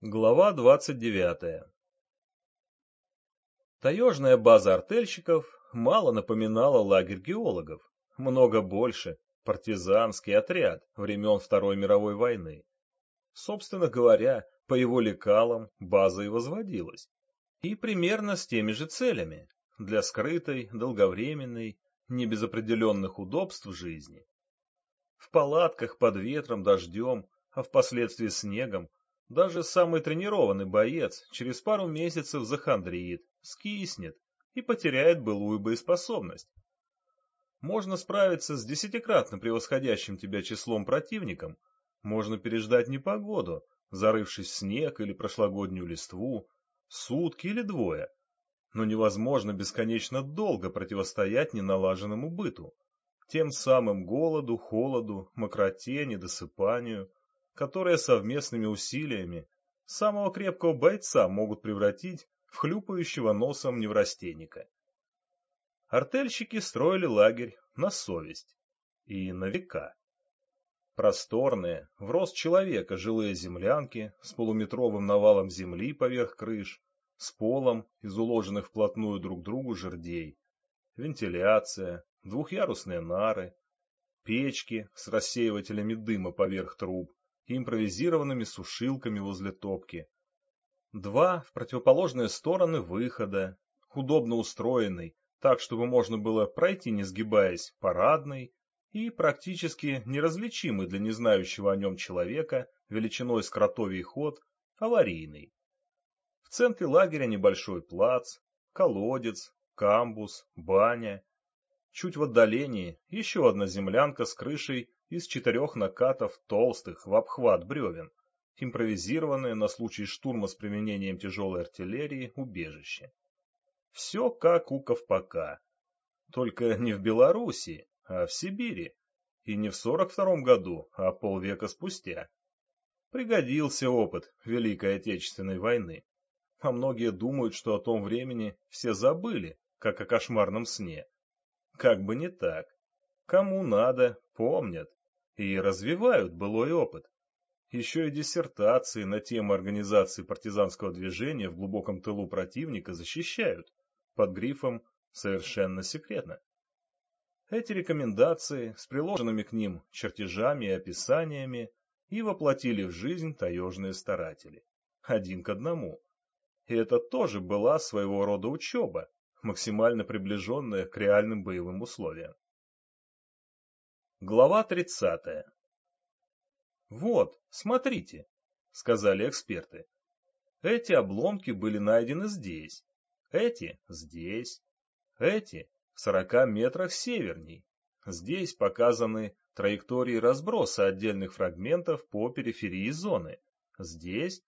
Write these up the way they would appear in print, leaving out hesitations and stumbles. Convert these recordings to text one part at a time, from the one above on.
Глава 29. Таежная база артельщиков мало напоминала лагерь геологов, много больше партизанский отряд времен Второй мировой войны. Собственно говоря, по его лекалам база и возводилась. И примерно с теми же целями, для скрытой, долговременной, не без определенных удобств жизни. В палатках под ветром, дождем, а впоследствии снегом, даже самый тренированный боец через пару месяцев захандрит, скиснет и потеряет былую боеспособность. Можно справиться с десятикратно превосходящим тебя числом противником, можно переждать непогоду, зарывшись в снег или прошлогоднюю листву, сутки или двое, но невозможно бесконечно долго противостоять неналаженному быту, тем самым голоду, холоду, мокроте, недосыпанию, которые совместными усилиями самого крепкого бойца могут превратить в хлюпающего носом неврастенника. Артельщики строили лагерь на совесть и на века. Просторные, в рост человека жилые землянки с полуметровым навалом земли поверх крыш, с полом из уложенных вплотную друг к другу жердей, вентиляция, двухъярусные нары, печки с рассеивателями дыма поверх труб и импровизированными сушилками возле топки. Два в противоположные стороны выхода, удобно устроенный, так, чтобы можно было пройти, не сгибаясь, парадный и практически неразличимый для незнающего о нем человека величиной с кротовий ход, аварийный. В центре лагеря небольшой плац, колодец, камбуз, баня. Чуть в отдалении еще одна землянка с крышей из 4 накатов толстых в обхват бревен, импровизированное на случай штурма с применением тяжелой артиллерии убежище. Все как у Ковпака, только не в Белоруссии, а в Сибири, и не в 42-м году, а полвека спустя. Пригодился опыт Великой Отечественной войны, а многие думают, что о том времени все забыли, как о кошмарном сне. Как бы не так. Кому надо, помнят и развивают былой опыт. Еще и диссертации на тему организации партизанского движения в глубоком тылу противника защищают, под грифом «совершенно секретно». Эти рекомендации с приложенными к ним чертежами и описаниями и воплотили в жизнь таежные старатели. Один к одному. И это тоже была своего рода учеба, максимально приближенная к реальным боевым условиям. Глава 30. «Вот, смотрите», — сказали эксперты. «Эти обломки были найдены здесь, эти — здесь, эти — в 40 метрах северней. Здесь показаны траектории разброса отдельных фрагментов по периферии зоны. Здесь...»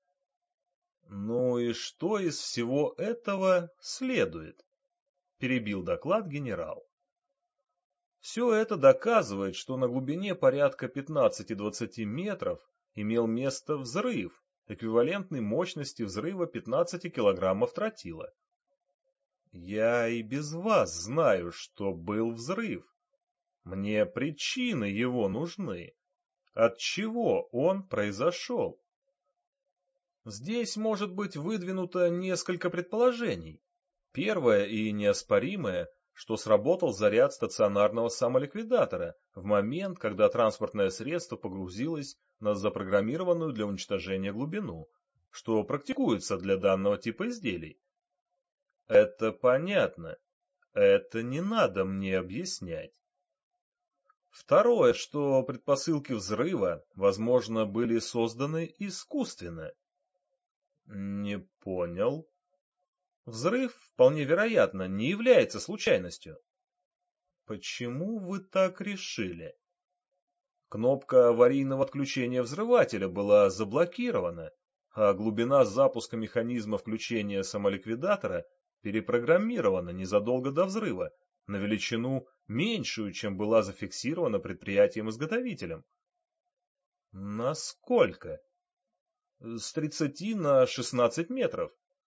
«Ну и что из всего этого следует?» — перебил доклад генерал. Все это доказывает, что на глубине порядка 15-20 метров имел место взрыв, эквивалентный мощности взрыва 15 килограммов тротила. Я и без вас знаю, что был взрыв. Мне причины его нужны. От чего он произошел? Здесь может быть выдвинуто несколько предположений. Первое и неоспоримое, что сработал заряд стационарного самоликвидатора в момент, когда транспортное средство погрузилось на запрограммированную для уничтожения глубину, что практикуется для данного типа изделий. Это понятно. Это не надо мне объяснять. Второе, что предпосылки взрыва, возможно, были созданы искусственно. Не понял. Взрыв, вполне вероятно, не является случайностью. Почему вы так решили? Кнопка аварийного отключения взрывателя была заблокирована, а глубина запуска механизма включения самоликвидатора перепрограммирована незадолго до взрыва на величину меньшую, чем была зафиксирована предприятием-изготовителем. Насколько? С 30 на 16 метров.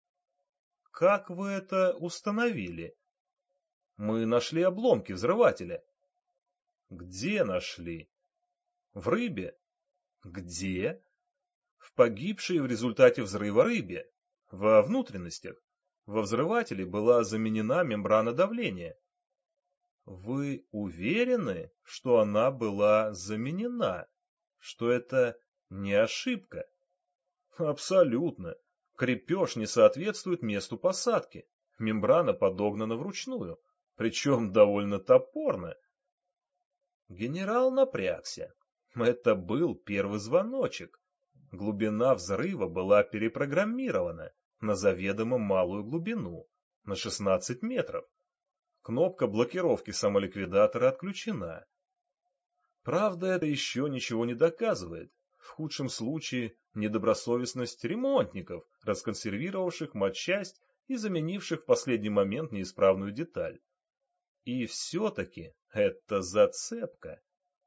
Как вы это установили? Мы нашли обломки взрывателя. Где нашли? В рыбе. Где? в погибшей в результате взрыва рыбе, во внутренностях. Во взрывателе была заменена мембрана давления. Вы уверены, что она была заменена? Что это не ошибка? Абсолютно. Крепеж не соответствует месту посадки. Мембрана подогнана вручную, причем довольно топорно. Генерал напрягся. Это был первый звоночек. Глубина взрыва была перепрограммирована на заведомо малую глубину, на 16 метров. Кнопка блокировки самоликвидатора отключена. Правда, это еще ничего не доказывает. В худшем случае недобросовестность ремонтников, расконсервировавших матчасть и заменивших в последний момент неисправную деталь. И все-таки это зацепка.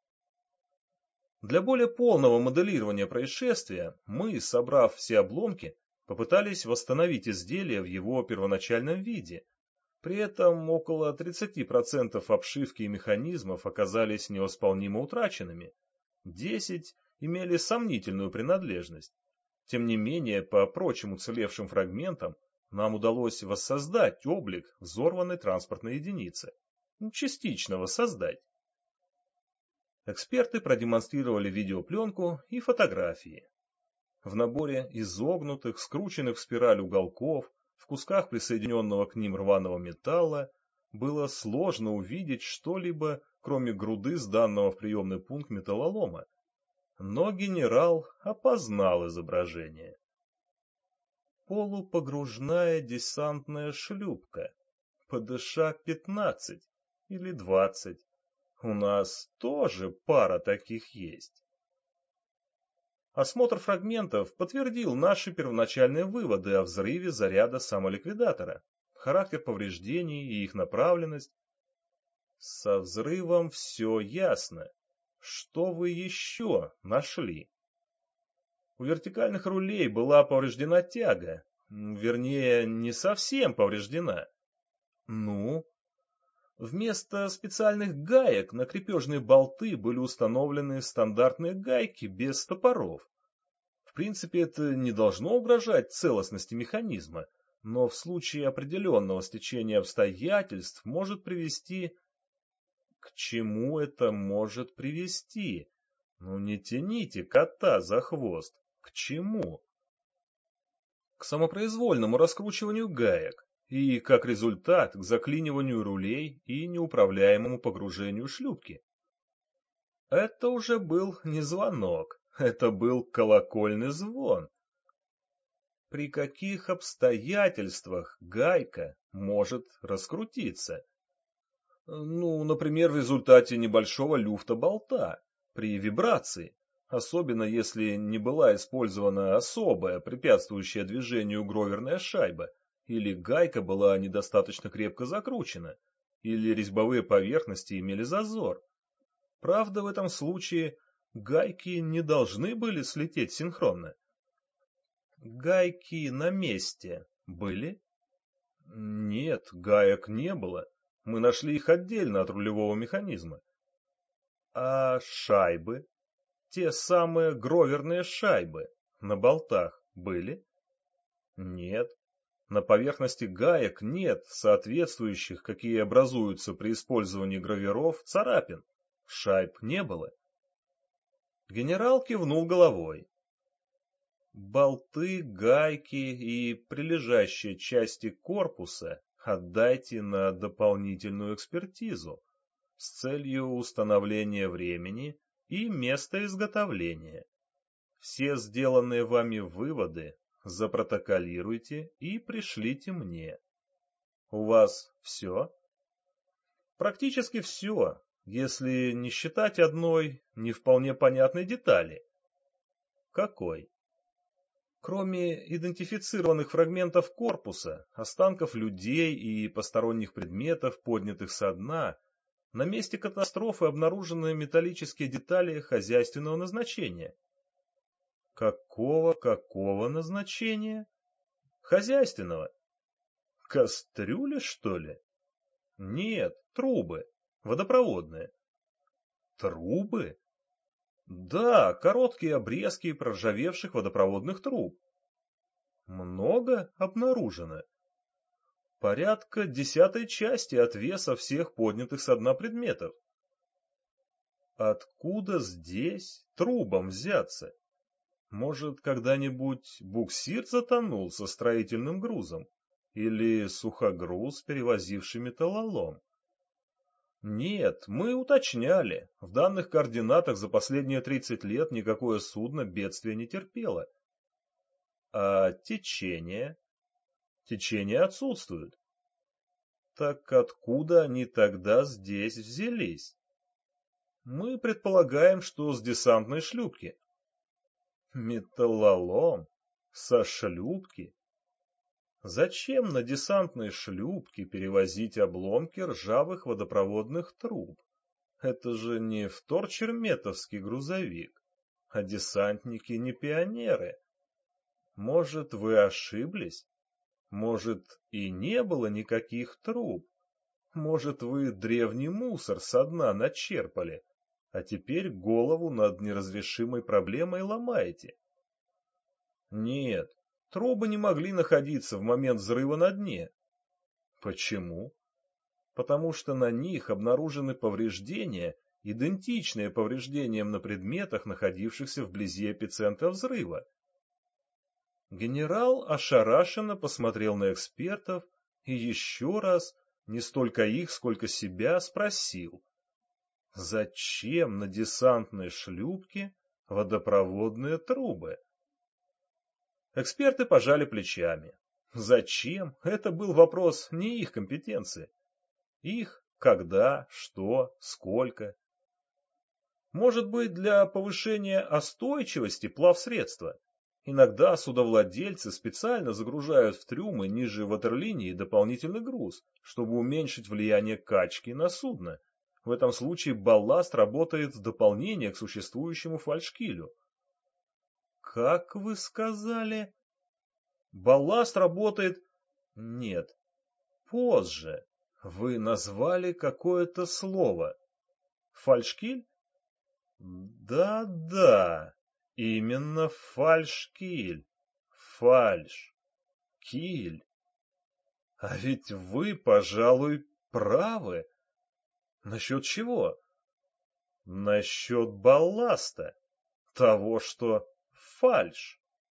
Для более полного моделирования происшествия мы, собрав все обломки, попытались восстановить изделие в его первоначальном виде. При этом около 30% обшивки и механизмов оказались невосполнимо утраченными. 10 имели сомнительную принадлежность. Тем не менее, по прочим уцелевшим фрагментам нам удалось воссоздать облик взорванной транспортной единицы. Частично воссоздать. Эксперты продемонстрировали видеопленку и фотографии. В наборе изогнутых, скрученных в спираль уголков, в кусках присоединенного к ним рваного металла, было сложно увидеть что-либо, кроме груды сданного в приемный пункт металлолома. Но генерал опознал изображение. Полупогружная десантная шлюпка, ПДШ-15 или 20. У нас тоже пара таких есть. Осмотр фрагментов подтвердил наши первоначальные выводы о взрыве заряда самоликвидатора, характер повреждений и их направленность. Со взрывом все ясно. Что вы еще нашли? У вертикальных рулей была повреждена тяга, вернее, не совсем повреждена. Ну? Вместо специальных гаек на крепежные болты были установлены стандартные гайки без стопоров. В принципе, это не должно угрожать целостности механизма, но в случае определенного стечения обстоятельств может привести... К чему это может привести? Ну не тяните кота за хвост. К чему? К самопроизвольному раскручиванию гаек. И, как результат, к заклиниванию рулей и неуправляемому погружению шлюпки. Это уже был не звонок, это был колокольный звон. При каких обстоятельствах гайка может раскрутиться? Ну, например, в результате небольшого люфта болта, при вибрации, особенно если не была использована особая, препятствующая движению гроверная шайба, или гайка была недостаточно крепко закручена, или резьбовые поверхности имели зазор. Правда, в этом случае гайки не должны были слететь синхронно. Гайки на месте были? Нет, гаек не было. Мы нашли их отдельно от рулевого механизма. А шайбы? Те самые гроверные шайбы на болтах были? Нет. На поверхности гаек нет соответствующих, какие образуются при использовании гравиров, царапин. Шайб не было. Генерал кивнул головой. Болты, гайки и прилежащие части корпуса отдайте на дополнительную экспертизу с целью установления времени и места изготовления. Все сделанные вами выводы запротоколируйте и пришлите мне. У вас все? Практически все, если не считать одной не вполне понятной детали. Какой? Кроме идентифицированных фрагментов корпуса, останков людей и посторонних предметов, поднятых со дна, на месте катастрофы обнаружены металлические детали хозяйственного назначения. Какого назначения? Хозяйственного. Кастрюли, что ли? Нет, трубы. Водопроводные. Трубы? Да, короткие обрезки проржавевших водопроводных труб. Много обнаружено. Порядка 1/10 от веса всех поднятых со дна предметов. Откуда здесь трубам взяться? Может, когда-нибудь буксир затонул со строительным грузом? Или сухогруз, перевозивший металлолом? Нет, мы уточняли. В данных координатах за последние 30 лет никакое судно бедствия не терпело. А течение? Течение отсутствует. Так откуда они тогда здесь взялись? Мы предполагаем, что с десантной шлюпки. Металлолом? Со шлюпки? Зачем на десантной шлюпке перевозить обломки ржавых водопроводных труб? Это же не вторчерметовский грузовик, а десантники не пионеры. Может, вы ошиблись? Может, и не было никаких труб? Может, вы древний мусор со дна начерпали, а теперь голову над неразрешимой проблемой ломаете? Нет, трубы не могли находиться в момент взрыва на дне. Почему? Потому что на них обнаружены повреждения, идентичные повреждениям на предметах, находившихся вблизи эпицентра взрыва. Генерал ошарашенно посмотрел на экспертов и еще раз, не столько их, сколько себя, спросил: зачем на десантной шлюпке водопроводные трубы? Эксперты пожали плечами. Зачем? Это был вопрос не их компетенции. Их, когда, что, сколько. Может быть, для повышения остойчивости плавсредства. Иногда судовладельцы специально загружают в трюмы ниже ватерлинии дополнительный груз, чтобы уменьшить влияние качки на судно. В этом случае балласт работает в дополнение к существующему фальшкилю. Как вы сказали? Балласт работает... Нет, позже. Вы назвали какое-то слово. Фальшкиль? Да-да, именно фальшкиль. Фальш. Киль. А ведь вы, пожалуй, правы. Насчет чего? Насчет балласта. Того, что фальш.